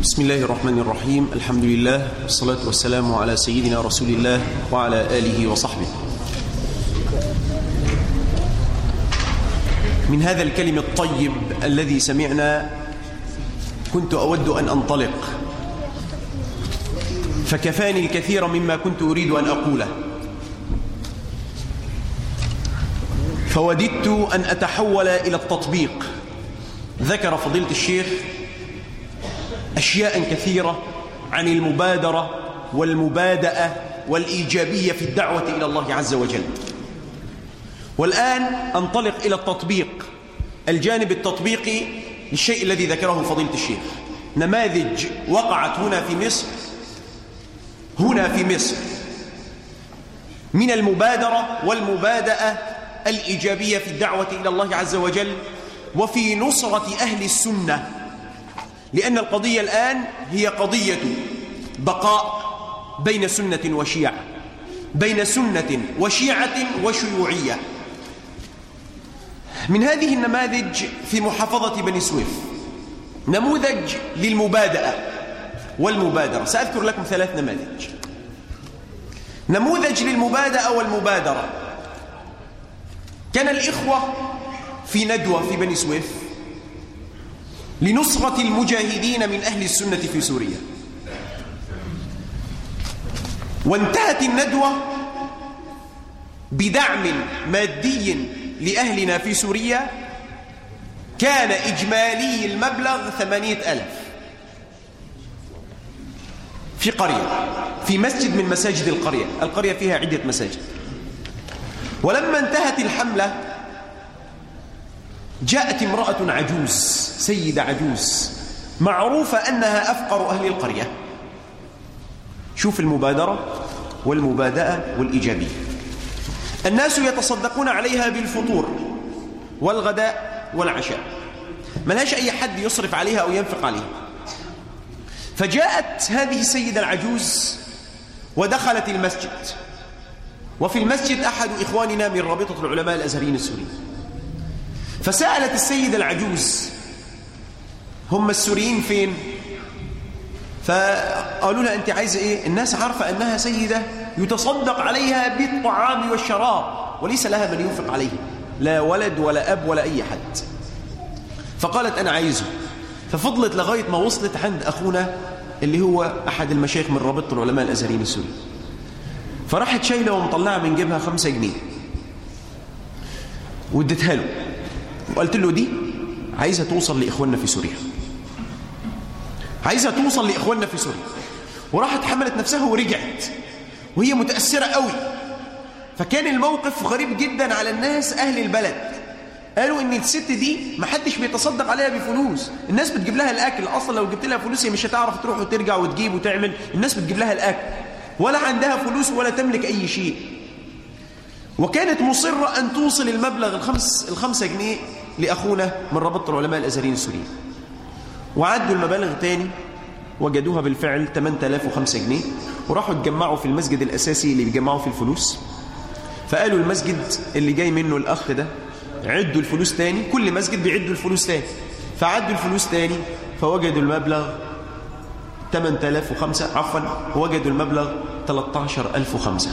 بسم الله الرحمن الرحيم. الحمد لله والصلاة والسلام على سيدنا رسول الله وعلى آله وصحبه. من هذا الكلم الطيب الذي سمعنا كنت أود أن أنطلق، فكفاني الكثير مما كنت أريد أن أقوله، فوددت أن أتحول إلى التطبيق. ذكر فضيلة الشيخ أشياء كثيرة عن المبادرة والمبادئة والإيجابية في الدعوة إلى الله عز وجل، والآن أنطلق إلى التطبيق، الجانب التطبيقي للشيء الذي ذكره فضيلة الشيخ. نماذج وقعت هنا في مصر من المبادرة والمبادئة الإيجابية في الدعوة إلى الله عز وجل وفي نصرة أهل السنة، لأن القضية الآن هي قضية بقاء بين سنة وشيعة، بين سنة وشيعة وشيوعية. من هذه النماذج في محافظة بني سويف نموذج للمبادئة والمبادرة. سأذكر لكم 3 نماذج. نموذج للمبادئة والمبادرة: كان الإخوة في ندوة في بني سويف لنصرة المجاهدين من أهل السنة في سوريا، وانتهت الندوة بدعم مادي لأهلنا في سوريا كان إجمالي المبلغ 800,000 في قرية، في مسجد من مساجد القرية فيها عدة مساجد. ولما انتهت الحملة جاءت امرأة عجوز، سيدة عجوز معروفة أنها أفقر أهل القرية. شوف المبادرة والمبادئة والإيجابية. الناس يتصدقون عليها بالفطور والغداء والعشاء، ملهاش أي حد يصرف عليها أو ينفق عليها. فجاءت هذه السيدة العجوز ودخلت المسجد، وفي المسجد أحد إخواننا من رابطة العلماء الأزهريين السوريين، فسألت السيدة العجوز: هم السوريين فين؟ فقالوا لها: أنت عايزة إيه؟ الناس عارفة أنها سيدة يتصدق عليها بالطعام والشراب وليس لها من ينفق عليه، لا ولد ولا أب ولا أي حد. فقالت: أنا عايزه. ففضلت لغاية ما وصلت عند أخونا اللي هو أحد المشايخ من رابطة العلماء الأزهريين السوريين، فراحت شايلة ومطلعة من جيبها 5 جنيه وادتها له، وقلت له: دي عايزة توصل لإخواننا في سوريا، عايزة توصل لإخواننا في سوريا. وراحت حملت نفسها ورجعت وهي متأثرة قوي. فكان الموقف غريب جدا على الناس أهل البلد. قالوا إن الست دي محدش بيتصدق عليها بفلوس، الناس بتجيب لها الأكل. أصلا لو جبت لها فلوس هي مش هتعرف تروح وترجع وتجيب وتعمل، الناس بتجيب لها الأكل، ولا عندها فلوس ولا تملك أي شيء. وكانت مصرة أن توصل المبلغ ال5 جنيه لأخونا من رابطة العلماء الأزهريين السوريين. وعدوا المبالغ تاني وجدوها بالفعل 8005 جنيه، وراحوا اتجمعوا في المسجد الأساسي اللي بيجمعوا في الفلوس. فقالوا المسجد اللي جاي منه الأخ ده عدوا الفلوس تاني، كل مسجد بيعدوا الفلوس تاني. فعدوا الفلوس تاني فوجدوا المبلغ 8005، وجدوا المبلغ 13005.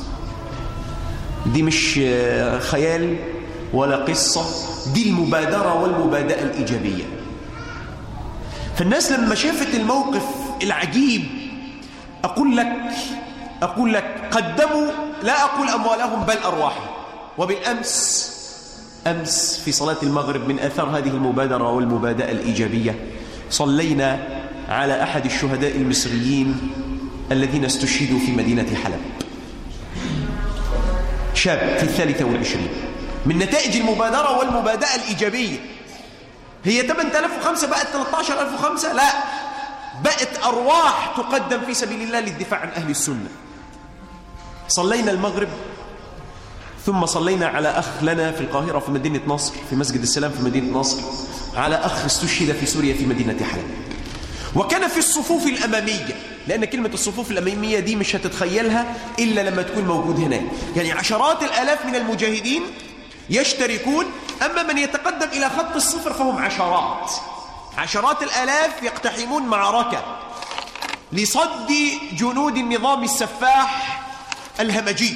دي مش خيال ولا قصة، دي المبادرة والمبادئة الإيجابية. فالناس لما شافت الموقف العجيب أقول لك قدموا، لا أقول أموالهم بل أرواحهم. وبالأمس في صلاة المغرب من آثار هذه المبادرة والمبادئة الإيجابية صلينا على أحد الشهداء المصريين الذين استشهدوا في مدينة حلب، شاب في 23. من نتائج المبادرة والمبادئة الإيجابية هي 8005 بقت 13005، لا، بقت أرواح تقدم في سبيل الله للدفاع عن أهل السنة. صلينا المغرب ثم صلينا على أخ لنا في القاهرة في مدينة نصر، في مسجد السلام في مدينة نصر، على أخ استشهد في سوريا في مدينة حلب. وكان في الصفوف الأمامية، لأن كلمة الصفوف الأمامية دي مش هتتخيلها إلا لما تكون موجود هناك، يعني عشرات الآلاف من المجاهدين يشتركون، أما من يتقدم إلى خط الصفر فهم عشرات. عشرات الآلاف يقتحمون معركة لصد جنود النظام السفاح الهمجي،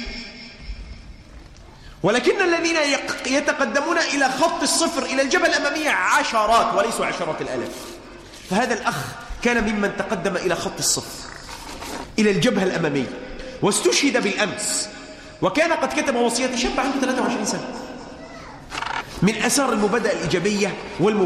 ولكن الذين يتقدمون إلى خط الصفر إلى الجبهة الأمامية عشرات وليسوا عشرات الآلاف. فهذا الأخ كان ممن تقدم إلى خط الصفر إلى الجبهة الأمامية واستشهد بالأمس، وكان قد كتب وصية. شاب عنده 23 سنة. من أثار المبادئة الإيجابية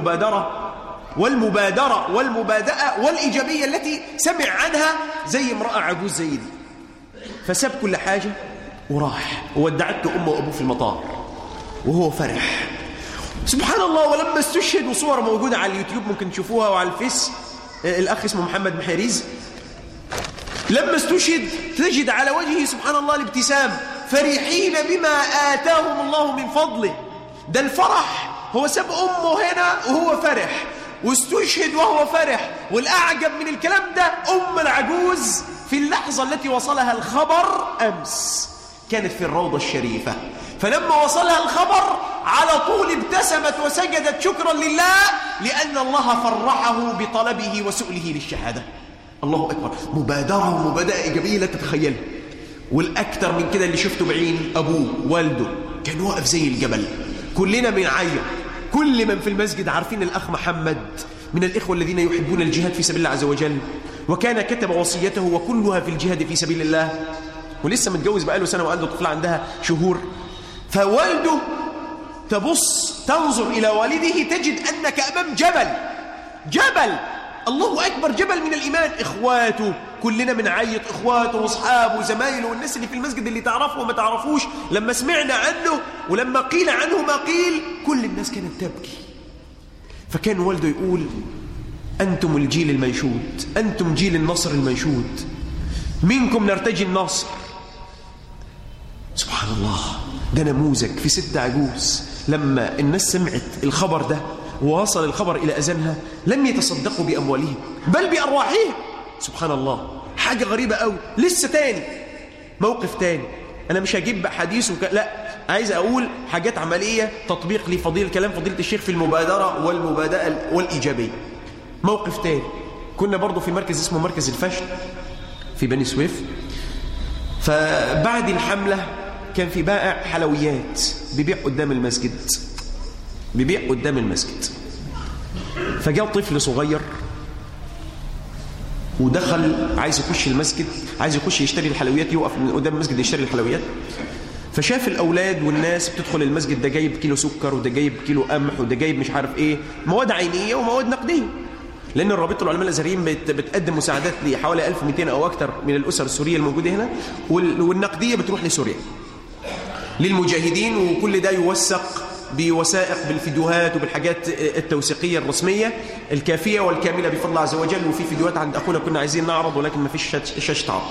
والمبادئة والإيجابية التي سمع عنها زي امرأة عجوز زي دي، فساب كل حاجة وراح وودعته أمه وأبوه في المطار وهو فرح سبحان الله. ولما استشهد، وصور موجودة على اليوتيوب ممكن تشوفوها وعلى الفيس، الأخ اسمه محمد محيريز، لما استشهد تجد على وجهه سبحان الله الابتسام، فرحين بما آتاهم الله من فضله. ده الفرح، هو ساب أمه هنا وهو فرح، واستشهد وهو فرح. والأعجب من الكلام ده أم العجوز في اللحظة التي وصلها الخبر أمس كانت في الروضة الشريفة، فلما وصلها الخبر على طول ابتسمت وسجدت شكرا لله لأن الله فرحه بطلبه وسؤله للشهادة. الله أكبر، مبادرة ومبادئة إيجابية لا تتخيلها. والأكثر من كده اللي شفته بعين أبوه والده كان واقف زي الجبل، كلنا بنعيط. كل من في المسجد عارفين الأخ محمد من الإخوة الذين يحبون الجهاد في سبيل الله عز وجل، وكان كتب وصيته وكلها في الجهاد في سبيل الله، ولسه متجوز بقاله سنة وعنده طفلة عندها شهور. فوالده تنظر إلى والده تجد أنك أمام جبل الله أكبر، جبل من الإيمان. إخواته كلنا بنعيط، إخواته وأصحابه وزمايله والناس اللي في المسجد اللي تعرفه وما تعرفوش، لما سمعنا عنه ولما قيل عنه ما قيل كل الناس كانت تبكي. فكان والده يقول: أنتم الجيل المنشود، أنتم جيل النصر المنشود، منكم نرتجي النصر. سبحان الله، ده نموذج في ست عجوز. لما الناس سمعت الخبر ده ووصل الخبر إلى أذانها لم يتصدقوا بأموالهم بل بأرواحهم. سبحان الله، حاجة غريبة قوي. لسه تاني موقف تاني، أنا مش هجيب حديث لا، عايز أقول حاجات عملية تطبيق لفضيل كلام فضيلة الشيخ في المبادرة والمبادئة والإيجابية. موقف تاني، كنا برضو في مركز اسمه مركز الفشل في بني سويف. فبعد الحملة كان في بائع حلويات بيبيع قدام المسجد، فجاء طفل صغير ودخل عايز يخش المسجد، عايز يخش يشتري الحلويات، يوقف من قدام المسجد يشتري الحلويات. فشاف الأولاد والناس بتدخل المسجد، ده جايب كيلو سكر وده جايب كيلو قمح وده جايب مش عارف ايه، مواد عينية ومواد نقدية، لأن الرابطة العلماء الأزهريين بتقدم مساعدات لحوالي 1200 أو أكثر من الأسر السورية الموجودة هنا، والنقدية بتروح لسوريا للمجاهدين، وكل ده يوثق بوثائق بالفيديوهات وبالحاجات التوثيقية الرسمية الكافية والكاملة بفضل الله عز وجل. وفي فيديوهات عند أخونا كنا عايزين نعرض ولكن ما فيش شاشة عرض.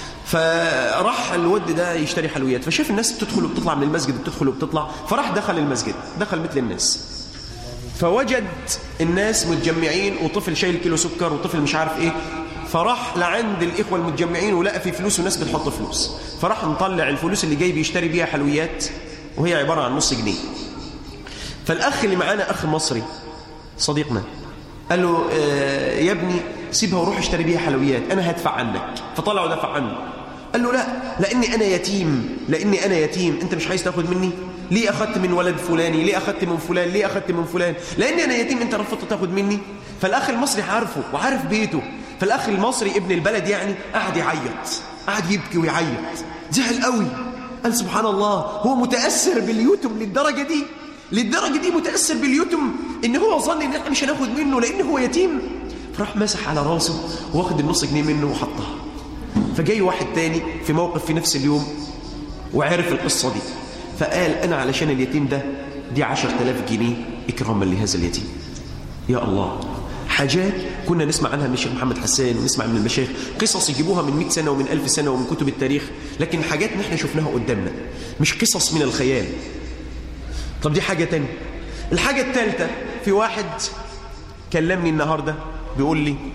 فراح الود ده يشتري حلويات، فشاف الناس بتدخل وبتطلع من المسجد، بتدخل وبتطلع، فراح دخل المسجد، دخل مثل الناس، فوجد الناس متجمعين وطفل شايل كيلو سكر وطفل مش عارف ايه. فراح لعند الإخوة المتجمعين ولقى في فلوس وناس بتحط فلوس، فراح مطلع الفلوس اللي جاي بيشتري بيها حلويات وهي عبارة عن نص جنيه. فالأخ اللي معانا أخ مصري صديقنا قال له: يا ابني سيبها وروح اشتري بيها حلويات، أنا هدفع عنك. فطلع ودفع عنه. قال له: لا، لأني أنا يتيم، أنت مش عايز تاخد مني؟ ليه أخذت من ولد فلاني؟ ليه أخذت من فلان؟ ليه أخذت من فلان؟ لأني أنا يتيم، أنت رفضت تاخد مني. فالأخ المصري عارفه وعارف بيته، فالأخ المصري ابن البلد يعني قعد يعيط، قعد يبكي ويعيط، زعل قوي. قال: سبحان الله، هو متأثر باليتم للدرجة دي متأثر باليتم إن هو ظن إن احنا مش هناخد منه لأن هو يتيم. فراح مسح على راسه واخد النص جنيه منه وحطها. فجاي واحد تاني في موقف في نفس اليوم وعرف القصة دي، فقال: أنا علشان اليتيم ده دي 10,000 جنيه إكراما لهذا اليتيم. يا الله، حاجات كنا نسمع عنها من الشيخ محمد حسان ونسمع من المشايخ، قصص يجيبوها من 100 سنة ومن 1000 سنة ومن كتب التاريخ، لكن حاجات نحن شفناها قدامنا، مش قصص من الخيال. طب دي حاجة تانية. الحاجة الثالثة، في واحد كلمني النهاردة بيقول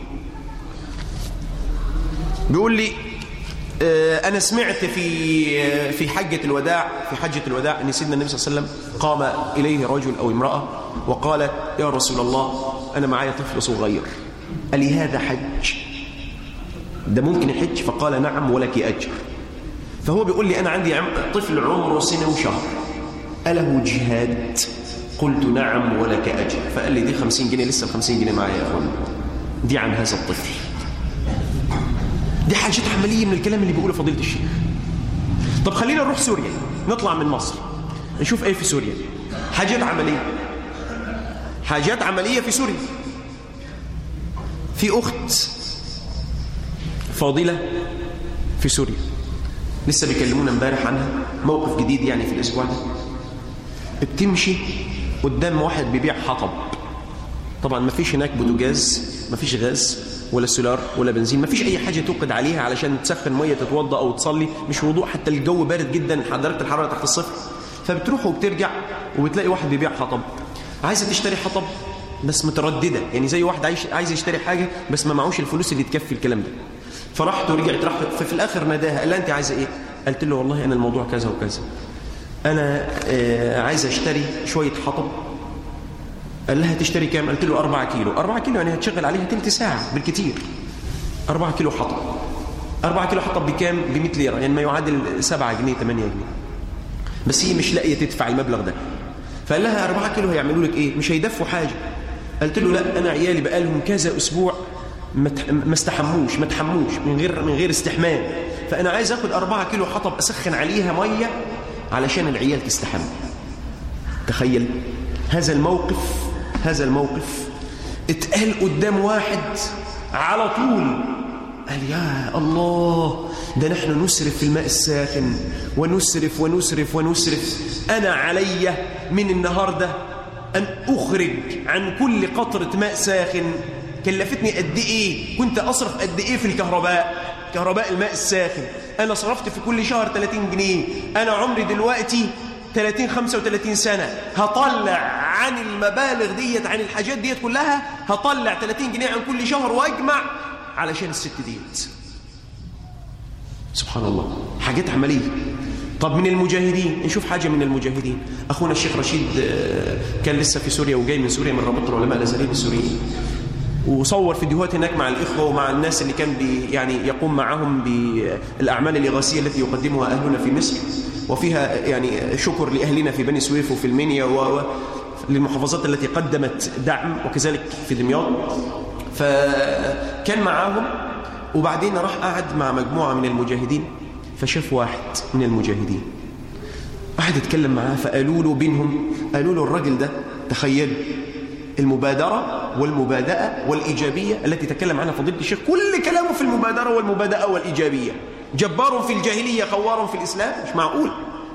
لي أنا سمعت في حجة الوداع أن سيدنا النبي صلى الله عليه وسلم قام إليه رجل أو امرأة وقال: يا رسول الله، أنا معايا طفل صغير، قال لي هذا حج، ده ممكن يحج؟ فقال نعم ولك أجر. فهو بيقول لي أنا عندي طفل عمره سنة وشهر، أله جهاد؟ قلت نعم ولك أجر. فقال لي دي 50 جنيه، لسه 50 جنيه معايا يا أخوان، دي عن هذا الطفل. دي حاجات عملية من الكلام اللي بيقوله فضيلة الشيخ. طب خلينا نروح سوريا، نطلع من مصر نشوف ايه في سوريا. حاجات عملية، حاجات عملية في سوريا. في أخت فاضلة في سوريا لسه بيكلمونا امبارح عنها، موقف جديد يعني في الأسبوع ده. بتمشي قدام واحد بيبيع حطب، طبعا ما فيش هناك بوتاجاز، ما فيش غاز ولا سولار ولا بنزين، ما فيش أي حاجة توقد عليها علشان تسخن مية تتوضأ أو تصلي، مش وضوء، حتى الجو بارد جدا، درجة الحرارة تحت الصفر. فبتروح وبترجع وبتلاقي واحد بيبيع حطب، عايزة تشتري حطب بس مترددة، يعني زي واحد عايز يشتري حاجة بس ما معوش الفلوس اللي تكفي الكلام ده. فرحت ورجعت، ففي الآخر ناداها، قال لها أنت عايزة إيه؟ قلت له والله أنا الموضوع كذا وكذا، أنا عايز أشتري شوية حطب. قال لها تشتري كام؟ قلت له 4 كيلو. 4 كيلو يعني هتشغل عليها تلت ساعة بالكتير. 4 كيلو حطب، 4 كيلو حطب بكام؟ ب100 ليرة، يعني ما يعادل 7 جنيه 8 جنيه. بس هي مش لاقية تدفع المبلغ ده. فقال لها 4 كيلو هيعملوا لك إيه؟ مش هيدفوا حاجة. قلت له لا، أنا عيالي بقالهم كذا أسبوع ما استحموش، ما تحموش من غير استحمام، فأنا عايز أخذ 4 كيلو حطب أسخن عليها مية علشان العيال تستحمل. تخيل هذا الموقف اتقال قدام واحد على طول. قال يا الله، ده نحن نسرف في الماء الساخن ونسرف ونسرف ونسرف. أنا علي من النهاردة أن أخرج عن كل قطرة ماء ساخن كلفتني قد إيه، كنت أصرف قد إيه في كهرباء الماء الساخن. أنا صرفت في كل شهر 30 جنيه. أنا عمري دلوقتي 35 سنة، هطلع عن المبالغ ديت، عن الحاجات ديت كلها، هطلع 30 جنيه عن كل شهر وأجمع علشان الست ديت. سبحان الله، حاجات عملية. طب من المجاهدين نشوف حاجة من المجاهدين. أخونا الشيخ رشيد كان لسه في سوريا وجاي من سوريا من رابطة العلماء الأزهريين السوريين، وصور فيديوهات هناك مع الإخوة ومع الناس اللي كان يعني يقوم معهم بالأعمال الإغاثية التي يقدمها أهلنا في مصر، وفيها يعني شكر لأهلنا في بني سويف وفي المنيا وللمحافظات التي قدمت دعم، وكذلك في دمياط. فكان معاهم، وبعدين راح قعد مع مجموعة من المجاهدين، فشاف واحد من المجاهدين قعد يتكلم معاه، فقالوا له بينهم، قالوا له الراجل ده، تخيل المبادرة والمبادئة والإيجابية التي تكلم عنها فضيلة الشيخ، كل كلامه في المبادرة والمبادئة والإيجابية. جبار في الجاهلية خوار في الإسلام، مش معقول.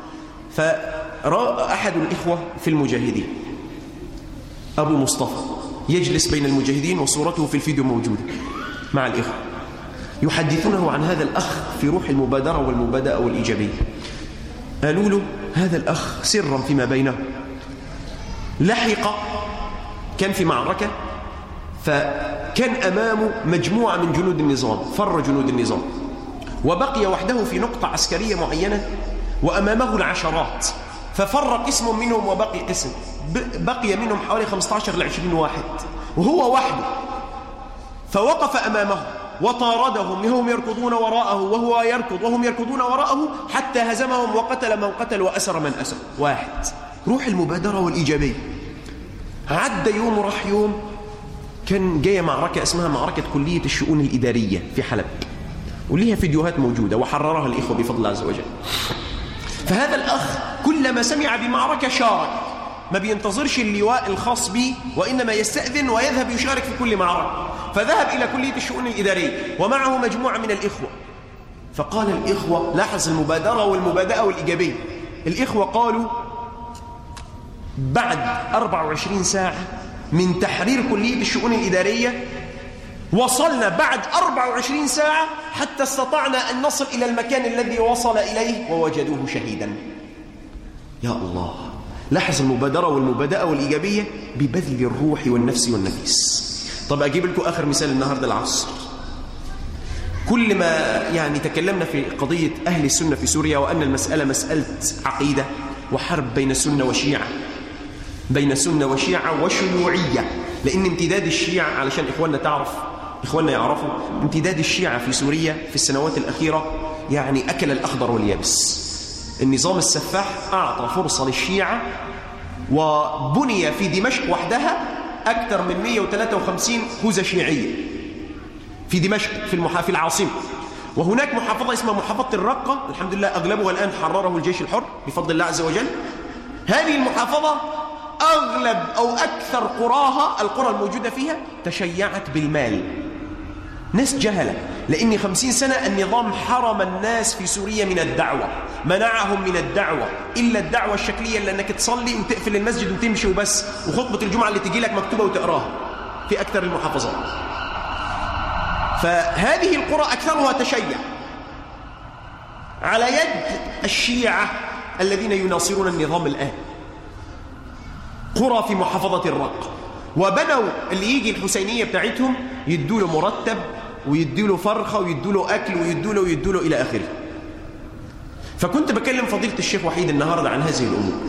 فرأى أحد الإخوة في المجاهدين، أبو مصطفى، يجلس بين المجاهدين وصورته في الفيديو موجودة مع الإخوة، يحدثونه عن هذا الأخ في روح المبادرة والمبادئة والإيجابية. قالوا له هذا الأخ سرا فيما بينه لحق، كان في معركة، فكان أمامه مجموعة من جنود النظام، فر جنود النظام، وبقي وحده في نقطة عسكرية معينة وأمامه العشرات، ففر قسم منهم وبقي قسم، بقي منهم حوالي 15 ل 20 واحد وهو وحده، فوقف أمامه وطاردهم، هم يركضون وراءه وهو يركض وهم يركضون وراءه، حتى هزمهم وقتل من قتل وأسر من أسر. واحد، روح المبادرة والإيجابية. عدى يوم وراح يوم، كان جاية معركة اسمها معركة كلية الشؤون الإدارية في حلب، وليها فيديوهات موجودة وحررها الإخوة بفضل الله عز وجل. فهذا الأخ كلما سمع بمعركة شارك، ما بينتظرش اللواء الخاص به، وإنما يستأذن ويذهب يشارك في كل معركة. فذهب إلى كلية الشؤون الإدارية ومعه مجموعة من الإخوة. فقال الإخوة، لاحظ المبادرة والمبادئة والإيجابية، الإخوة قالوا بعد 24 ساعة من تحرير كلية الشؤون الإدارية، وصلنا بعد 24 ساعة حتى استطعنا أن نصل إلى المكان الذي وصل إليه ووجدوه شهيدا. يا الله، لاحظ المبادرة والمبادئة والإيجابية ببذل الروح والنفس والنفيس. طب أجيب لكم آخر مثال النهاردة العصر. كل ما يعني تكلمنا في قضية أهل السنة في سوريا، وأن المسألة مسألة عقيدة وحرب بين سنة وشيعة، بين سنة وشيعة وشيوعية، لأن امتداد الشيعة، علشان إخواننا يعرفوا، امتداد الشيعة في سوريا في السنوات الأخيرة يعني أكل الأخضر واليابس. النظام السفاح أعطى فرصة للشيعة، وبني في دمشق وحدها أكثر من 153 خوذة شيعية في دمشق في العاصمة. وهناك محافظة اسمها محافظة الرقة، الحمد لله أغلبها الآن حرره الجيش الحر بفضل الله عز وجل. هذه المحافظة أغلب أو أكثر قراها، القرى الموجودة فيها، تشيعت بالمال. ناس جهلة، لأن 50 سنة النظام حرم الناس في سوريا من الدعوة، منعهم من الدعوة إلا الدعوة الشكلية، لأنك تصلي وتقفل المسجد وتمشي وبس، وخطبة الجمعة اللي تجي لك مكتوبة وتقراها في أكثر المحافظات. فهذه القرى أكثرها تشيع على يد الشيعة الذين يناصرون النظام الآن. قرى في محافظة الرقة، وبنوا اللي يجي الحسينية بتاعتهم يدوا له مرتب ويدوا له فرخة ويدوا له أكل ويدوا له إلى آخره. فكنت بكلم فضيلة الشيخ وحيد النهاردة عن هذه الأمور،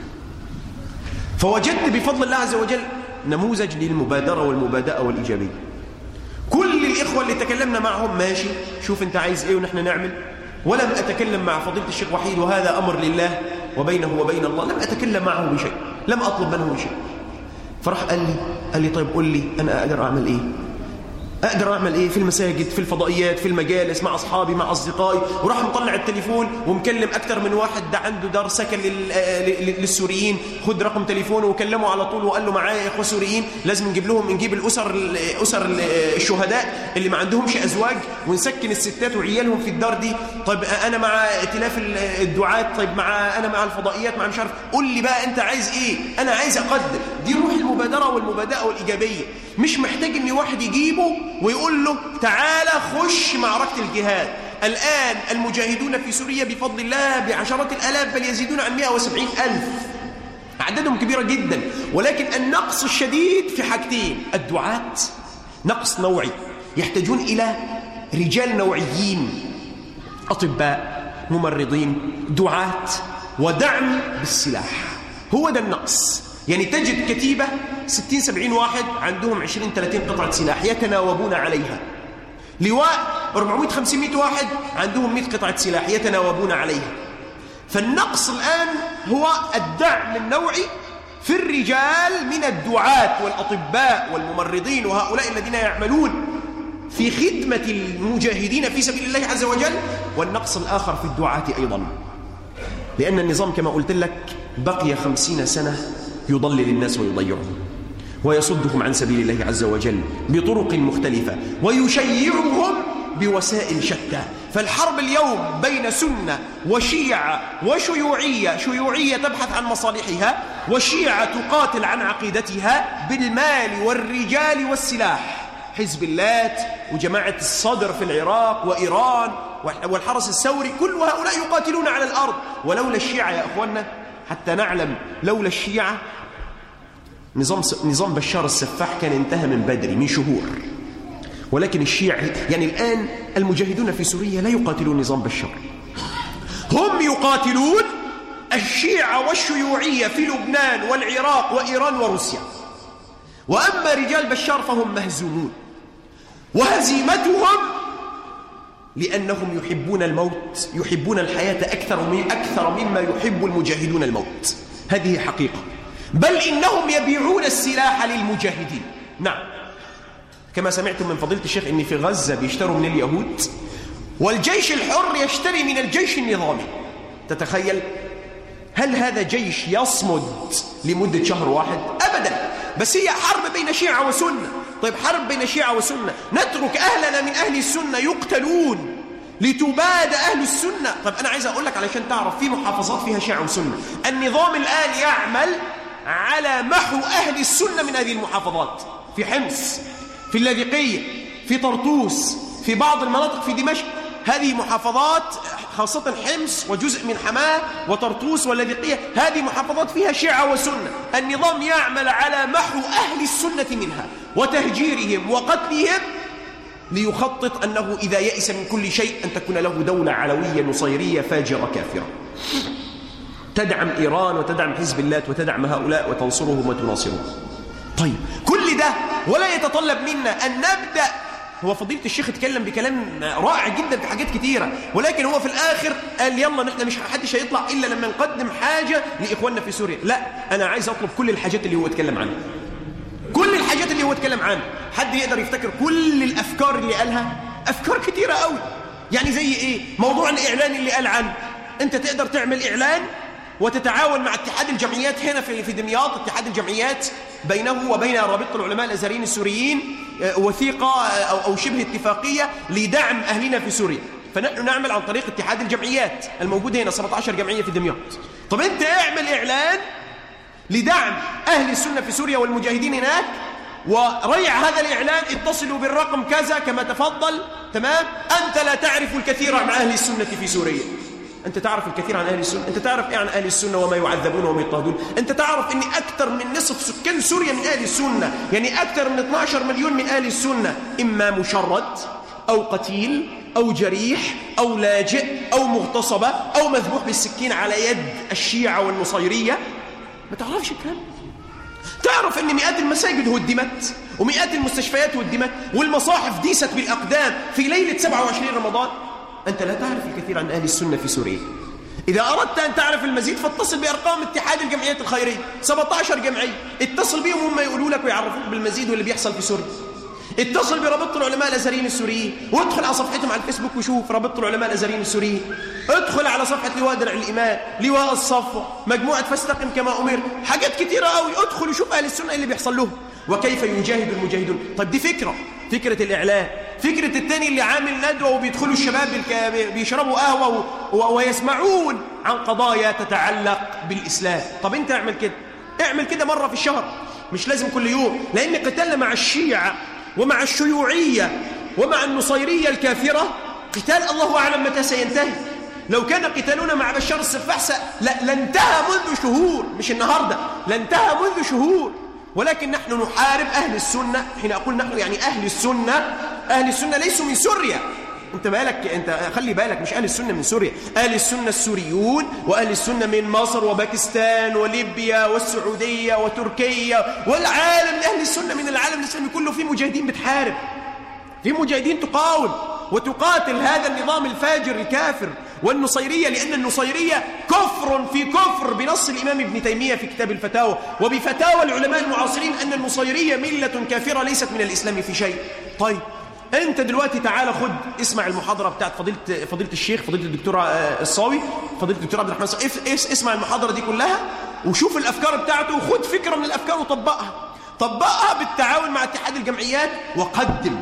فوجدت بفضل الله عز وجل نموذج للمبادرة والمبادئة والإيجابية. كل الإخوة اللي تكلمنا معهم ماشي، شوف أنت عايز إيه ونحن نعمل. ولم أتكلم مع فضيلة الشيخ وحيد، وهذا أمر لله وبينه وبين الله، لم أتكلم معه بشيء، لم أطلب منه شيء. فرح قال لي طيب قل لي أنا أقدر أعمل إيه؟ أقدر أعمل إيه في المساجد، في الفضائيات، في المجالس، مع أصحابي، مع أصدقائي. وراح مطلع التليفون ومكلم أكثر من واحد ده عنده دار سكن للسوريين، خد رقم تليفونه وكلمه على طول، وقال له معايا يا إخوة سوريين لازم نجيب الأسر الشهداء اللي ما عندهمش أزواج، ونسكن الستات وعيالهم في الدار دي. طيب أنا مع ائتلاف الدعاة، طيب أنا مع الفضائيات، مع مش عارف. قل لي بقى أنت عايز إيه؟ أنا عايز أقدم. دي روح المبادرة والمبادئة والإيجابية. مش محتاج إن واحد يجيبه ويقول له تعالى خش معركة الجهاد. الآن المجاهدون في سوريا بفضل الله بعشرات الآلاف، بل يزيدون عن 170,000، أعدادهم كبيرة جدا. ولكن النقص الشديد في حاجتين: الدعاة نقص نوعي، يحتاجون إلى رجال نوعيين، أطباء، ممرضين، دعاة، ودعم بالسلاح. هو ده النقص. يعني تجد كتيبة 60-70 واحد عندهم 20-30 قطعة سلاح يتناوبون عليها. لواء 400-500 واحد عندهم 100 قطعة سلاح يتناوبون عليها. فالنقص الآن هو الدعم النوعي في الرجال من الدعاة والأطباء والممرضين وهؤلاء الذين يعملون في خدمة المجاهدين في سبيل الله عز وجل. والنقص الآخر في الدعاة أيضا، لأن النظام كما قلت لك بقي 50 سنة يضلل الناس ويضيعهم ويصدهم عن سبيل الله عز وجل بطرق مختلفة، ويشيعهم بوسائل شتى. فالحرب اليوم بين سنة وشيعة شيوعية تبحث عن مصالحها، وشيعة تقاتل عن عقيدتها بالمال والرجال والسلاح. حزب اللات وجماعة الصدر في العراق وإيران والحرس الثوري، كل هؤلاء يقاتلون على الأرض. ولولا الشيعة يا أخوانا، حتى نعلم، لولا الشيعة نظام بشار السفاح كان انتهى من بدري، من شهور. ولكن الشيعة يعني الآن المجاهدون في سوريا لا يقاتلون نظام بشار، هم يقاتلون الشيعة والشيوعية في لبنان والعراق وإيران وروسيا. وأما رجال بشار فهم مهزومون، وهزيمتهم لأنهم يحبون الموت، يحبون الحياة أكثر مما يحب المجاهدون الموت. هذه حقيقة. بل إنهم يبيعون السلاح للمجاهدين. نعم، كما سمعتم من فضيلة الشيخ إن في غزة بيشتروا من اليهود، والجيش الحر يشتري من الجيش النظامي. تتخيل؟ هل هذا جيش يصمد لمدة شهر واحد؟ أبدا. بس هي حرب بين شيعة وسنة. طيب حرب بين شيعة وسنة، نترك أهلنا من أهل السنة يقتلون لتباد أهل السنة؟ طيب أنا عايز أقول لك علشان تعرف، في محافظات فيها شيعة وسنة. النظام الآن يعمل على محو أهل السنة من هذه المحافظات، في حمص، في اللاذقية، في طرطوس، في بعض المناطق في دمشق. هذه محافظات خاصة حمص وجزء من حماة وطرطوس واللاذقية، هذه محافظات فيها شيعة وسنة. النظام يعمل على محو أهل السنة منها وتهجيرهم وقتلهم، ليخطط أنه إذا يئس من كل شيء أن تكون له دولة علوية نصيرية فاجرة كافرة تدعم إيران وتدعم حزب اللات وتدعم هؤلاء وتنصرهم وتناصرهم. طيب كل ده ولا يتطلب منا أن نبدأ. هو فضيلة الشيخ اتكلم بكلام رائع جدا في حاجات كتيرة، ولكن هو في الآخر قال يلا نحن مش حدش هيطلع إلا لما نقدم حاجة لإخواننا في سوريا. لا، أنا عايز أطلب كل الحاجات اللي هو اتكلم عنها، كل الحاجات اللي هو اتكلم عنها. حد يقدر يفتكر كل الأفكار اللي قالها؟ أفكار كتيرة قوي. يعني زي إيه؟ موضوع الإعلان اللي قال عنه. أنت تقدر تعمل إعلان وتتعاون مع اتحاد الجمعيات هنا في دمياط، اتحاد الجمعيات بينه وبين رابطة العلماء الأزهريين السوريين وثيقة أو شبه اتفاقية لدعم أهلنا في سوريا. فنحن نعمل عن طريق اتحاد الجمعيات الموجود هنا 17 جمعية في دمياط. طب أنت اعمل إعلان لدعم أهل السنة في سوريا والمجاهدين هناك، وريع هذا الإعلان اتصلوا بالرقم كذا كما تفضل. تمام؟ أنت لا تعرف الكثير عن أهل السنة في سوريا. أنت تعرف الكثير عن أهل السنة؟ أنت تعرف إيه عن أهل السنة وما يعذبون وما يضطهدون؟ أنت تعرف أن أكثر من نصف سكان سوريا من أهل السنة، يعني أكثر من 12 مليون من أهل السنة إما مشرد أو قتيل أو جريح أو لاجئ أو مغتصبة أو مذبوح بالسكين على يد الشيعة والنصيرية. ما تعرفش الكلام؟ تعرف أن مئات المساجد هدمت ومئات المستشفيات هدمت والمصاحف ديست بالأقدام في ليلة 27 رمضان؟ أنت لا تعرف الكثير عن أهل السنة في سوريا. إذا أردت أن تعرف المزيد فاتصل بأرقام اتحاد الجمعيات الخيرية 17 جمعية، اتصل بهم هم يقولوا لك ويعرفوك بالمزيد واللي بيحصل في سوريا. اتصل برابطة العلماء الأزهريين السوريين وادخل على صفحتهم على الفيسبوك وشوف رابطة العلماء الأزهريين السوريين. ادخل على صفحة لواء درع الإيمان، لواء الصفوة، مجموعة فاستقم كما أمر، حاجات كتيرة قوي. ادخل وشوف أهل السنة اللي بيحصل لهم وكيف يجاهد المجاهدون. طيب دي فكرة الإعلان. فكرة الثاني اللي عامل ندوة وبيدخلوا الشباب بيشربوا قهوة ويسمعون عن قضايا تتعلق بالإسلام. طب انت اعمل كده مرة في الشهر، مش لازم كل يوم، لأن قتالنا مع الشيعة ومع الشيوعية ومع النصيرية الكافرة قتال الله أعلم متى سينتهي. لو كان قتالنا مع بشار السفاح لانتهى منذ شهور، مش النهاردة، لانتهى منذ شهور. ولكن نحن نحارب أهل السنة. حين أقول نحن يعني أهل السنة ليسوا من سوريا. انت خلي بالك، مش أهل السنة من سوريا، أهل السنة السوريون وأهل السنة من مصر وباكستان وليبيا والسعودية وتركيا والعالم. أهل السنة من العالم الإسلامي كله في مجاهدين بتحارب، في مجاهدين تقاوم وتقاتل هذا النظام الفاجر الكافر والنصيرية، لأن النصيرية كفر في كفر بنص الإمام ابن تيمية في كتاب الفتاوى وبفتاوى العلماء المعاصرين أن النصيرية ملة كافرة ليست من الإسلام في شيء. طيب أنت دلوقتي تعال خد اسمع المحاضرة بتاعت فضيلة الشيخ، فضيلة الدكتور الصاوي، فضيلة الدكتور عبد الرحمن الصاوي. اسمع المحاضرة دي كلها وشوف الأفكار بتاعته وخد فكرة من الأفكار وطبقها بالتعاون مع اتحاد الجمعيات. وقدم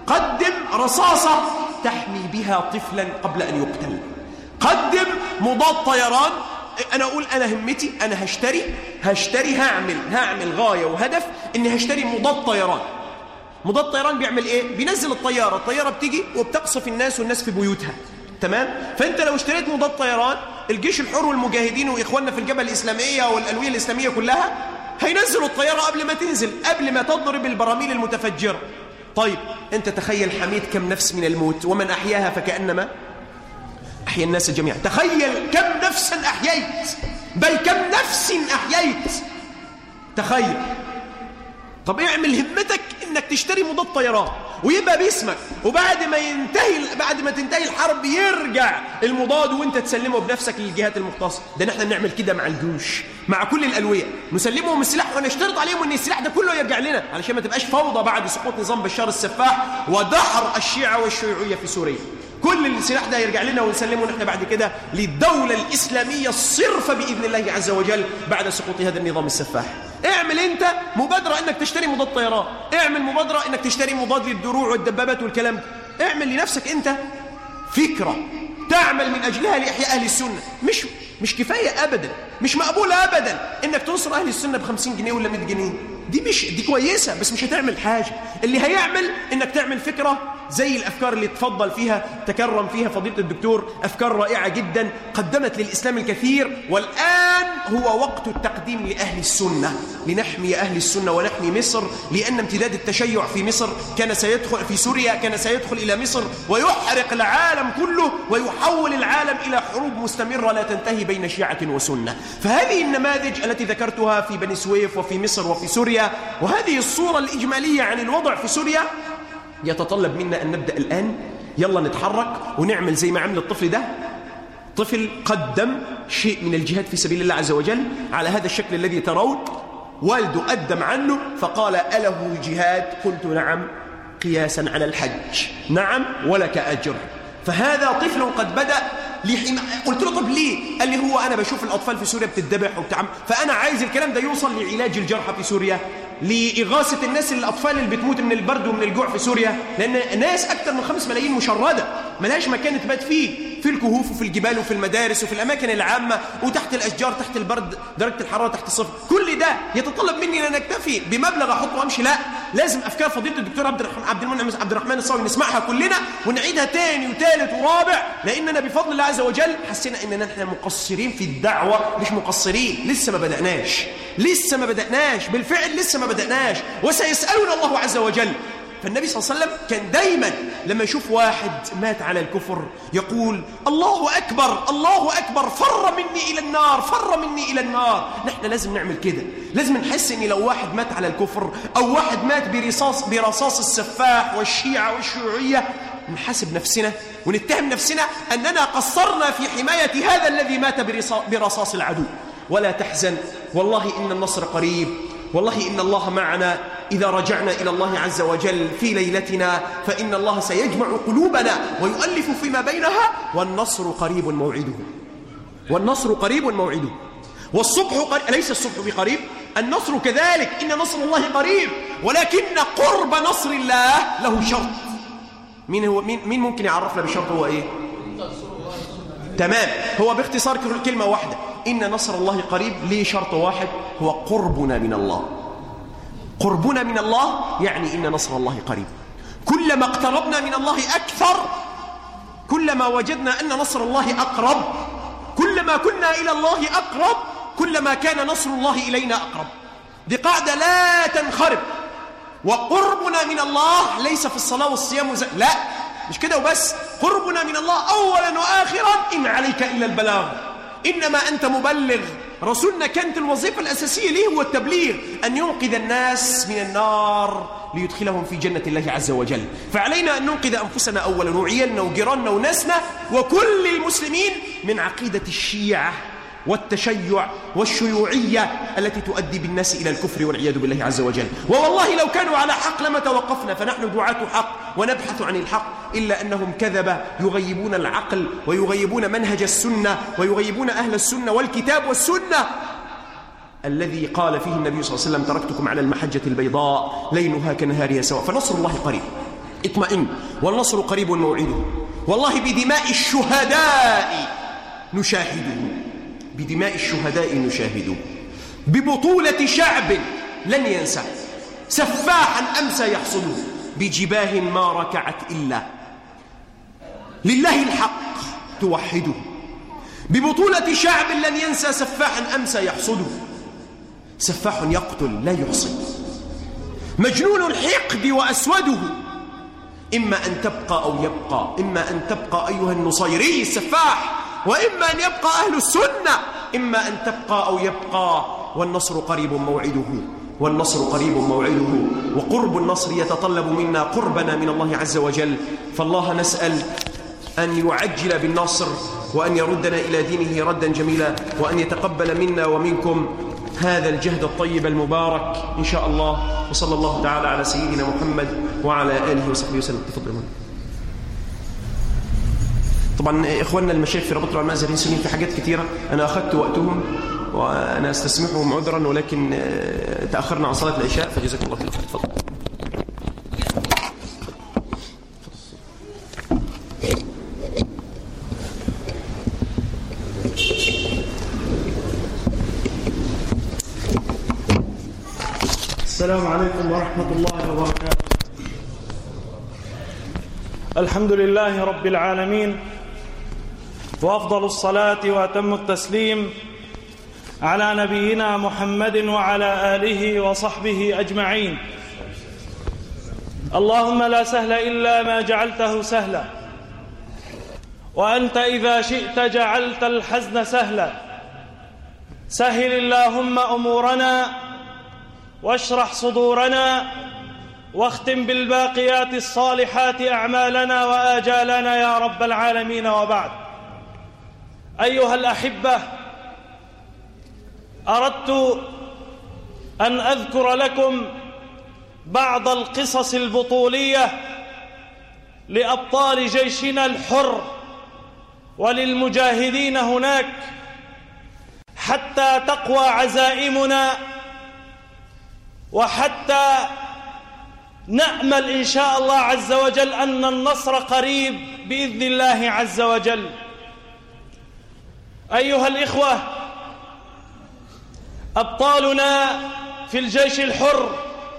رصاصة تحمي بها طفلا قبل أن يقتل. قدم مضاد طيران. أنا أقول أنا همتي أنا هشتري هعمل غاية وهدف إني هشتري مضاد طيران. مضاد طيران بيعمل إيه؟ بينزل الطيارة بتيجي وبتقصف الناس والناس في بيوتها. تمام؟ فأنت لو اشتريت مضاد طيران، الجيش الحر والمجاهدين وإخواننا في الجبهة الإسلامية والألوية الإسلامية كلها هينزلوا الطيارة قبل ما تنزل، قبل ما تضرب البراميل المتفجرة. طيب أنت تخيل حميد كم نفس من الموت، ومن أحياها فكأنما أحيا الناس جميعا. تخيل كم نفسا أحييت، بل كم نفس أحييت. تخيل. طب اعمل همتك انك تشتري مضاد طيران ويبقى باسمك، وبعد ما تنتهي الحرب يرجع المضاد وانت تسلمه بنفسك للجهات المختصة. ده نحن نعمل كده مع الجيوش، مع كل الألوية، نسلمهم السلاح ونشترط عليهم ان السلاح ده كله يرجع لنا علشان ما تبقاش فوضى بعد سقوط نظام بشار السفاح ودحر الشيعة والشيوعية في سوريا. كل السلاح ده يرجع لنا ونسلمه نحن بعد كده للدولة الإسلامية الصرفة بإذن الله عز وجل بعد سقوط هذا النظام السفاح. اعمل انت مبادرة انك تشتري مضاد طيران، اعمل مبادرة انك تشتري مضاد للدروع والدبابات والكلام ده. اعمل لنفسك انت فكرة تعمل من أجلها لإحياء أهل السنة. مش كفاية أبدا، مش مقبولة أبدا انك تنصر أهل السنة ب50 جنيه ولا 100 جنيه. دي كويسة بس مش هتعمل حاجة. اللي هيعمل انك تعمل فكرة زي الأفكار اللي تفضل فيها تكرم فيها فضيلة الدكتور، أفكار رائعة جدا قدمت للإسلام الكثير. والآن هو وقت التقديم لأهل السنة، لنحمي أهل السنة ونحمي مصر، لأن امتداد التشيع في مصر كان سيدخل في سوريا، كان سيدخل إلى مصر ويحرق العالم كله ويحول العالم إلى حروب مستمرة لا تنتهي بين شيعة وسنة. فهذه النماذج التي ذكرتها في بني سويف وفي مصر وفي سوريا، وهذه الصورة الإجمالية عن الوضع في سوريا، يتطلب منا أن نبدأ الآن. يلا نتحرك ونعمل زي ما عمل الطفل ده. طفل قدم شيء من الجهاد في سبيل الله عز وجل على هذا الشكل الذي ترون. والده قدم عنه فقال: أله جهاد؟ قلت: نعم، قياسا على الحج، نعم ولك أجر. فهذا طفل قد بدأ قلت له: طب ليه؟ قال لي: هو أنا بشوف الأطفال في سوريا بتتذبح وبتعمل، فأنا عايز الكلام ده يوصل لعلاج الجرحى في سوريا، لإغاثة الناس، الأطفال اللي بتموت من البرد ومن الجوع في سوريا، لأن ناس أكثر من 5 ملايين مشردة ملهاش مكان تبات فيه، في الكهوف وفي الجبال وفي المدارس وفي الأماكن العامة وتحت الأشجار، تحت البرد، درجة الحرارة تحت الصفر. كل ده يتطلب مني أن نكتفي بمبلغ أحطه وأمشي؟ لا، لازم أفكار فضيلة الدكتور عبد المنعم عبد الرحمن الصاوي نسمعها كلنا ونعيدها تاني وثالث ورابع، لأننا بفضل الله عز وجل حسينا أننا نحن مقصرين في الدعوة. مش مقصرين، لسه ما بدأناش بالفعل، لسه ما بدأناش، وسيسألنا الله عز وجل. فالنبي صلى الله عليه وسلم كان دايما لما يشوف واحد مات على الكفر يقول: الله أكبر، الله أكبر، فر مني إلى النار، فر مني إلى النار. نحن لازم نعمل كده، لازم نحس إن لو واحد مات على الكفر أو واحد مات برصاص السفاح والشيعة والشيوعية، نحاسب نفسنا ونتهم نفسنا أننا قصرنا في حماية هذا الذي مات برصاص العدو. ولا تحزن، والله إن النصر قريب، والله إن الله معنا. إذا رجعنا إلى الله عز وجل في ليلتنا فإن الله سيجمع قلوبنا ويؤلف فيما بينها، والنصر قريب موعده، والنصر قريب موعده. والصبح قريب، أليس الصبح بقريب؟ النصر كذلك، إن نصر الله قريب، ولكن قرب نصر الله له شرط. مين ممكن يعرفنا بشرط هو إيه؟ تمام، هو باختصار كلمة واحدة: إن نصر الله قريب. ليه شرط واحد؟ هو قربنا من الله. قربنا من الله يعني إن نصر الله قريب. كلما اقتربنا من الله أكثر، كلما وجدنا أن نصر الله أقرب، كلما كنا إلى الله أقرب، كلما كان نصر الله إلينا أقرب. دي قاعدة لا تنخرب. وقربنا من الله ليس في الصلاة والصيام لا، مش كده وبس. قربنا من الله أولا وآخرا إن عليك إلا البلاغ، إنما أنت مبلغ. رسولنا كانت الوظيفة الأساسية ليه هو التبليغ، أن ينقذ الناس من النار ليدخلهم في جنة الله عز وجل. فعلينا أن ننقذ أنفسنا أولا وعيالنا وجيراننا وناسنا وكل المسلمين من عقيدة الشيعة والتشيع والشيوعية التي تؤدي بالناس إلى الكفر والعياذ بالله عز وجل. ووالله لو كانوا على حق لما توقفنا، فنحن دعاة حق ونبحث عن الحق، إلا أنهم كذبة يغيبون العقل ويغيبون منهج السنة ويغيبون أهل السنة والكتاب والسنة الذي قال فيه النبي صلى الله عليه وسلم: تركتكم على المحجة البيضاء ليلها كنهارها سواء. فنصر الله قريب، اطمئن، والنصر قريب موعده. والله بدماء الشهداء نشاهده، بدماء الشهداء نشاهده، ببطولة شعب لن ينسى، سفاحا أمسى يحصده، بجباه ما ركعت إلا لله الحق توحده، ببطولة شعب لن ينسى، سفاحا أمسى يحصده، سفاح يقتل لا يحصي، مجنون الحقد وأسوده، إما أن تبقى أو يبقى، إما أن تبقى أيها النصيري السفاح، وإما أن يبقى أهل السنة، إما أن تبقى أو يبقى. والنصر قريب موعده، والنصر قريب موعده. وقرب النصر يتطلب منا قربنا من الله عز وجل. فالله نسأل أن يعجل بالنصر وأن يردنا إلى دينه ردا جميلا، وأن يتقبل منا ومنكم هذا الجهد الطيب المبارك إن شاء الله. وصلى الله تعالى على سيدنا محمد وعلى آله وصحبه وسلم. تفضلوا. طبعا إخواننا المشايخ في رابطة العلماء الازهريين السنيين في حاجات كثيرة أنا أخذت وقتهم وأنا أستسمحهم عذرا، ولكن تأخرنا عن صلاة العشاء، فجزاكم الله خير. تفضل. السلام عليكم ورحمة الله وبركاته. الحمد لله رب العالمين، وأفضل الصلاة وأتم التسليم على نبينا محمد وعلى آله وصحبه أجمعين. اللهم لا سهل إلا ما جعلته سهلا، وأنت إذا شئت جعلت الحزن سهلا. سهل اللهم أمورنا واشرح صدورنا، واختم بالباقيات الصالحات أعمالنا وآجالنا يا رب العالمين. وبعد، أيها الأحبة، أردت أن أذكر لكم بعض القصص البطولية لأبطال جيشنا الحر وللمجاهدين هناك، حتى تقوى عزائمنا، وحتى نأمل إن شاء الله عز وجل أن النصر قريب بإذن الله عز وجل. أيها الإخوة، أبطالنا في الجيش الحر،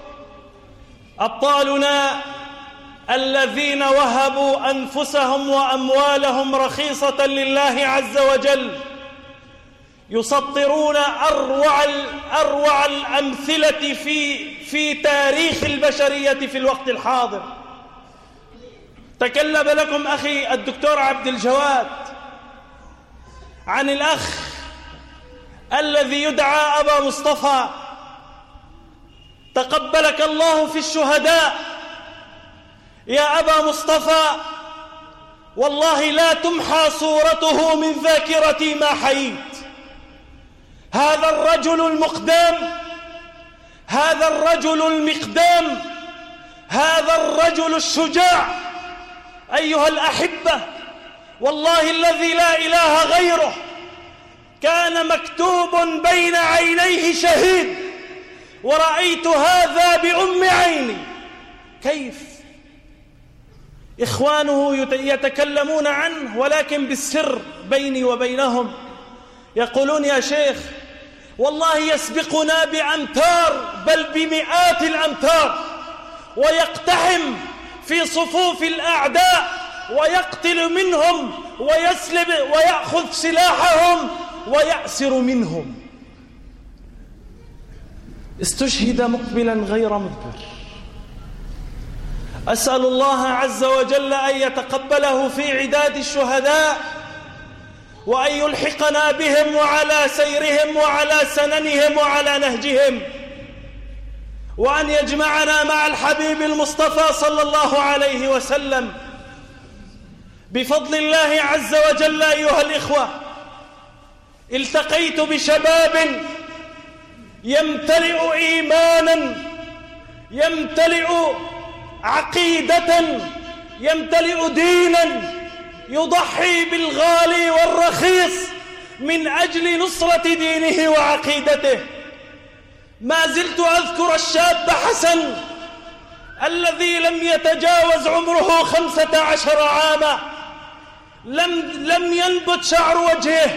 أبطالنا الذين وهبوا أنفسهم وأموالهم رخيصة لله عز وجل، يسطرون أروع الأمثلة في تاريخ البشرية في الوقت الحاضر. تكلم لكم أخي الدكتور عبد الجواد عن الأخ الذي يدعى أبا مصطفى، تقبلك الله في الشهداء يا أبا مصطفى، والله لا تمحى صورته من ذاكرتي ما حييت. هذا الرجل المقدام، هذا الرجل المقدام، هذا الرجل الشجاع. أيها الأحبة، والله الذي لا إله غيره كان مكتوب بين عينيه شهيد، ورأيت هذا بأم عيني. كيف إخوانه يتكلمون عنه ولكن بالسر بيني وبينهم، يقولون يا شيخ والله يسبقنا بأمتار بل بمئات الأمتار، ويقتحم في صفوف الأعداء ويقتل منهم ويسلب ويأخذ سلاحهم ويأسر منهم. استشهد مقبلا غير مدبر. أسأل الله عز وجل أن يتقبله في عداد الشهداء، وأن يلحقنا بهم وعلى سيرهم وعلى سننهم وعلى نهجهم، وأن يجمعنا مع الحبيب المصطفى صلى الله عليه وسلم بفضل الله عز وجل. أيها الإخوة، التقيت بشباب يمتلئ إيمانا، يمتلئ عقيدة، يمتلئ دينا، يضحي بالغالي والرخيص من أجل نصرة دينه وعقيدته. ما زلت أذكر الشاب حسن الذي لم يتجاوز عمره 15 عاما، لم ينبت شعر وجهه.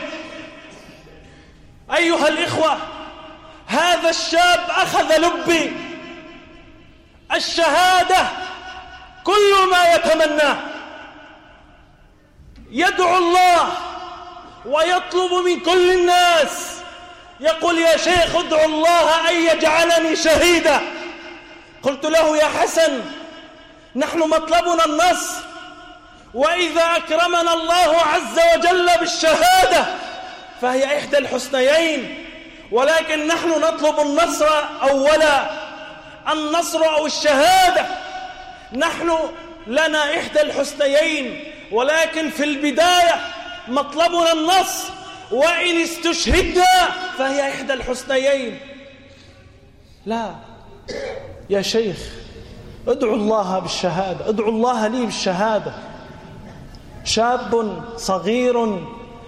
أيها الإخوة، هذا الشاب أخذ لبي، الشهادة كل ما يتمناه، يدعو الله ويطلب من كل الناس، يقول يا شيخ ادعو الله أن يجعلني شهيدا. قلت له يا حسن، نحن مطلبنا النصر، وإذا أكرمنا الله عز وجل بالشهادة فهي إحدى الحسنيين، ولكن نحن نطلب النصر أولا، النصر أو الشهادة. نحن لنا إحدى الحسنيين، ولكن في البداية مطلبنا النصر، وإن استشهدنا فهي إحدى الحسنيين. لا يا شيخ، ادعو الله بالشهادة، ادعو الله لي بالشهادة. شاب صغير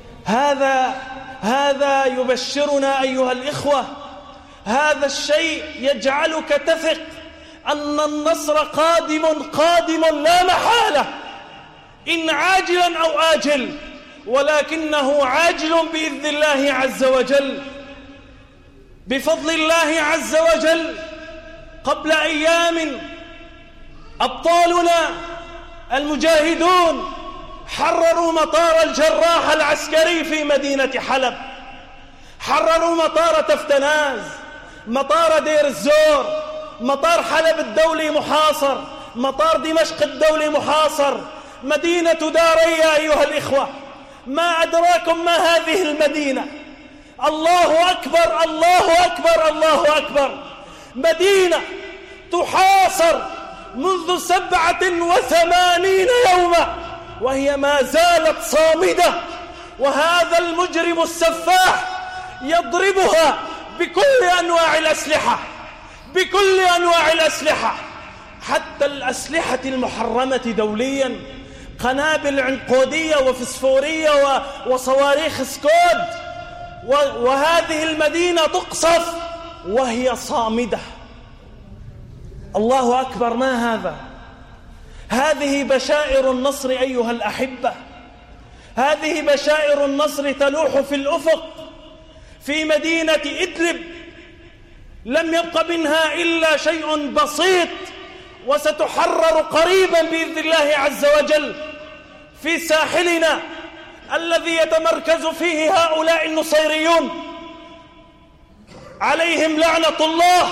هذا يبشرنا أيها الإخوة. هذا الشيء يجعلك تثق أن النصر قادم لا محالة، إن عاجلا أو آجل، ولكنه عاجل بإذن الله عز وجل. بفضل الله عز وجل قبل أيام أبطالنا المجاهدون حرروا مطار الجراح العسكري في مدينة حلب، حرروا مطار تفتناز، مطار دير الزور، مطار حلب الدولي محاصر، مطار دمشق الدولي محاصر، مدينة داريا أيها الإخوة. ما أدراكم ما هذه المدينة؟ الله أكبر الله أكبر الله أكبر. مدينة تحاصر منذ 87 يوما وهي ما زالت صامدة، وهذا المجرم السفاح يضربها بكل أنواع الأسلحة، بكل أنواع الأسلحة، حتى الأسلحة المحرمة دوليا، قنابل عنقودية وفسفورية وصواريخ سكود، وهذه المدينة تقصف وهي صامدة. الله أكبر. ما هذا؟ هذه بشائر النصر أيها الأحبة، هذه بشائر النصر تلوح في الأفق. في مدينة إدلب لم يبق منها إلا شيء بسيط، وستحرر قريبا بإذن الله عز وجل. في ساحلنا الذي يتمركز فيه هؤلاء النصيريون عليهم لعنة الله،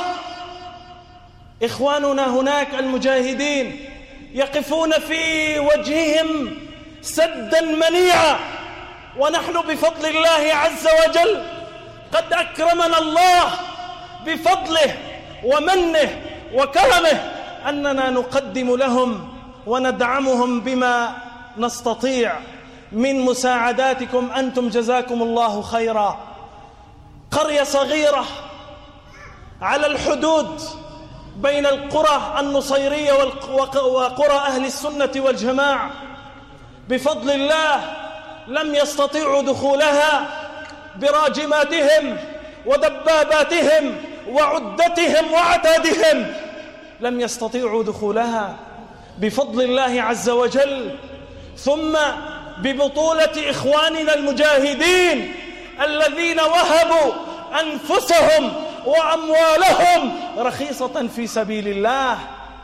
إخواننا هناك المجاهدين يقفون في وجههم سدا منيعا، ونحن بفضل الله عز وجل قد أكرمنا الله بفضله ومنه وكرمه أننا نقدم لهم وندعمهم بما نستطيع من مساعداتكم أنتم، جزاكم الله خيرا. قرية صغيرة على الحدود بين القرى النصيرية وقرى أهل السنة والجماعة، بفضل الله لم يستطيعوا دخولها براجماتهم ودباباتهم وعدتهم وعتادهم، لم يستطيعوا دخولها بفضل الله عز وجل، ثم ببطولة إخواننا المجاهدين الذين وهبوا أنفسهم وأموالهم رخيصة في سبيل الله.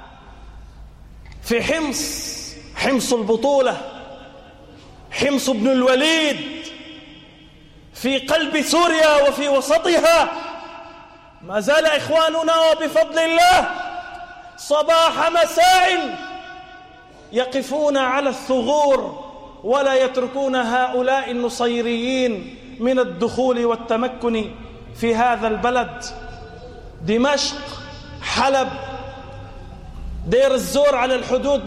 في حمص البطولة، حمص بن الوليد في قلب سوريا وفي وسطها، ما زال إخواننا وبفضل الله صباح مساء يقفون على الثغور ولا يتركون هؤلاء النصيريين من الدخول والتمكن في هذا البلد. دمشق، حلب، دير الزور على الحدود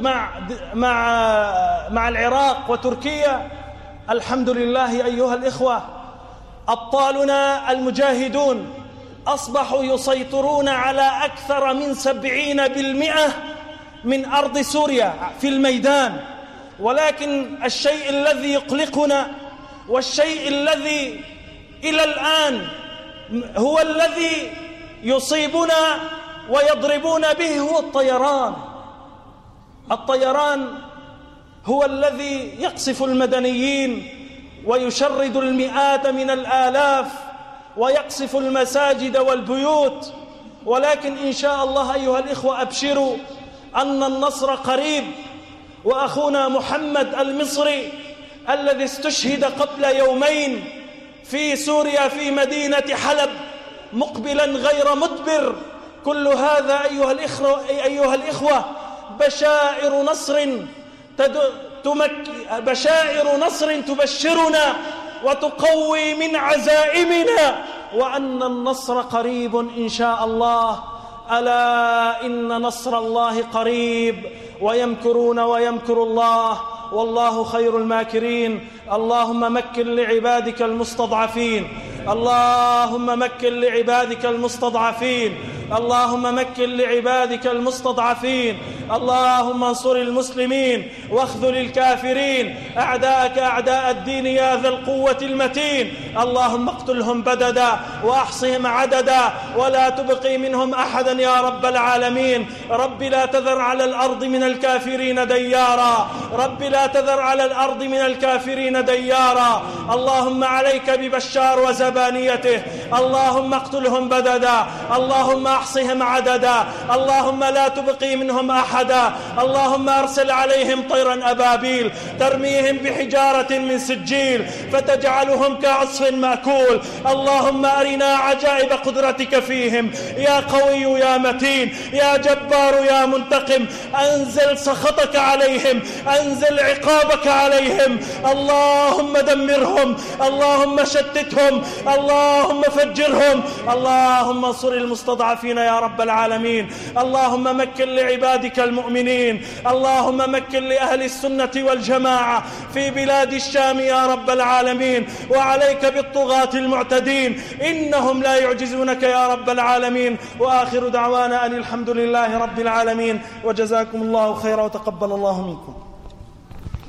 مع العراق وتركيا. الحمد لله أيها الإخوة، أبطالنا المجاهدون أصبحوا يسيطرون على أكثر من 70% من أرض سوريا في الميدان. ولكن الشيء الذي يقلقنا والشيء الذي إلى الآن هو الذي يصيبنا ويضربون به هو الطيران. الطيران هو الذي يقصف المدنيين ويشرد المئات من الآلاف ويقصف المساجد والبيوت. ولكن إن شاء الله أيها الإخوة أبشروا أن النصر قريب. وأخونا محمد المصري الذي استشهد قبل يومين في سوريا في مدينة حلب مقبلا غير مدبر، كل هذا أيها الإخوة بشائر نصر تبشرنا وتقوي من عزائمنا وأن النصر قريب إن شاء الله. ألا إن نصر الله قريب، ويمكرون ويمكر الله والله خير الماكرين. اللهم مكن لعبادك المستضعفين، اللهم مكن لعبادك المستضعفين، اللهم مكن لعبادك المستضعفين. اللهم انصر المسلمين واخذل الكافرين، أعداءك أعداء الدين يا ذا القوة المتين. اللهم اقتلهم بددا وأحصهم عددا ولا تبقي منهم أحدا يا رب العالمين. رب لا تذر على الأرض من الكافرين ديارا، رب لا تذر على الأرض من الكافرين ديارا. اللهم عليك ببشار وزبانيته، اللهم اقتلهم بددا، اللهم احصهم عددا، اللهم لا تبقي منهم أحدا أحدا. اللهم أرسل عليهم طيرا أبابيل ترميهم بحجارة من سجيل فتجعلهم كعصف مأكول. اللهم أرنا عجائب قدرتك فيهم يا قوي يا متين يا جبار يا منتقم. أنزل سخطك عليهم، أنزل عقابك عليهم. اللهم دمرهم، اللهم شتتهم، اللهم فجرهم. اللهم انصر المستضعفين يا رب العالمين. اللهم مكن لعبادك المؤمنين، اللهم مكن لأهل السنة والجماعة في بلاد الشام يا رب العالمين. وعليك بالطغاة المعتدين، إنهم لا يعجزونك يا رب العالمين. وآخر دعوانا أن الحمد لله رب العالمين، وجزاكم الله خيرا وتقبل الله منكم.